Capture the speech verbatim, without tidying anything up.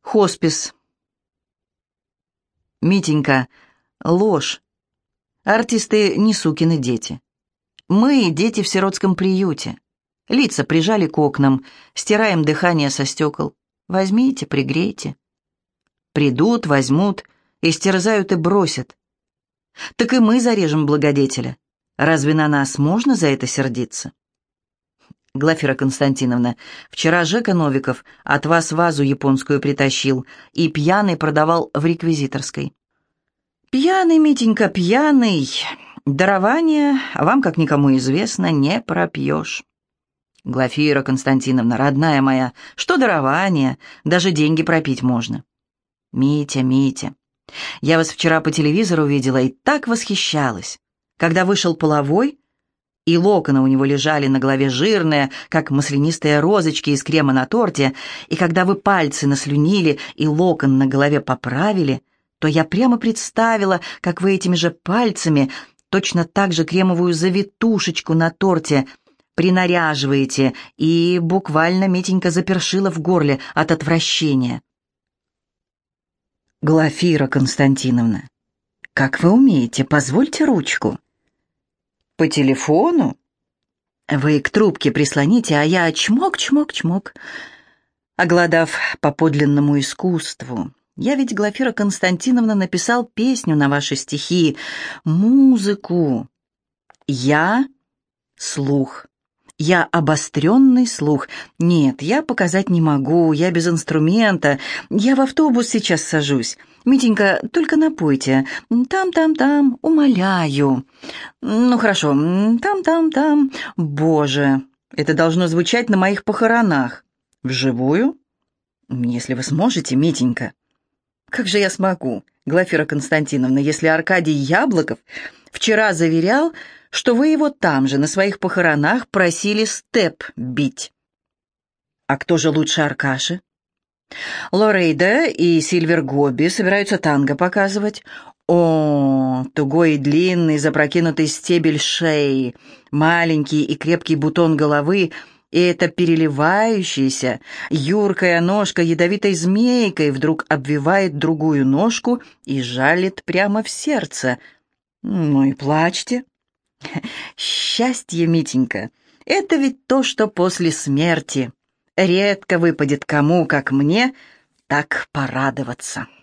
Хоспис. Митенька, ложь. Артисты не сукины дети. Мы дети в сиротском приюте. Лица прижали к окнам, стираем дыхание со стекол. Возьмите, пригрейте. Придут, возьмут, истерзают и бросят. Так и мы зарежем благодетеля. Разве на нас можно за это сердиться? Глафира Константиновна, вчера Жека Новиков от вас вазу японскую притащил и пьяный продавал в реквизиторской. Пьяный, Митенька, пьяный. Дарование, вам, как никому известно, не пропьешь. Глафира Константиновна, родная моя, что дарование, даже деньги пропить можно. Митя, Митя, я вас вчера по телевизору видела и так восхищалась. Когда вышел половой, и локоны у него лежали на голове жирные, как маслянистые розочки из крема на торте, и когда вы пальцы наслюнили и локон на голове поправили, то я прямо представила, как вы этими же пальцами точно так же кремовую завитушечку на торте принаряживаете, и буквально Митенька запершила в горле от отвращения. Глафира Константиновна, как вы умеете, позвольте ручку. По телефону? Вы к трубке прислоните, а я чмок-чмок-чмок. Оголодав по подлинному искусству. Я ведь, Глафира Константиновна, написал песню на ваши стихи, музыку. Я — слух. Я обостренный слух. Нет, я показать не могу, я без инструмента. Я в автобус сейчас сажусь. Митенька, только напойте. Там-там-там, умоляю. Ну, хорошо, там-там-там. Боже, это должно звучать на моих похоронах. Вживую? Если вы сможете, Митенька. Как же я смогу, Глафира Константиновна, если Аркадий Яблоков вчера заверял, что вы его там же, на своих похоронах, просили степ бить. А кто же лучше Аркаши? Лорейда и Сильвер Гобби собираются танго показывать. О, тугой и длинный, запрокинутый стебель шеи, маленький и крепкий бутон головы, и эта переливающаяся, юркая ножка ядовитой змейкой вдруг обвивает другую ножку и жалит прямо в сердце. Ну и плачьте. Счастье, Митенька, это ведь то, что после смерти. Редко выпадет кому, как мне, так порадоваться.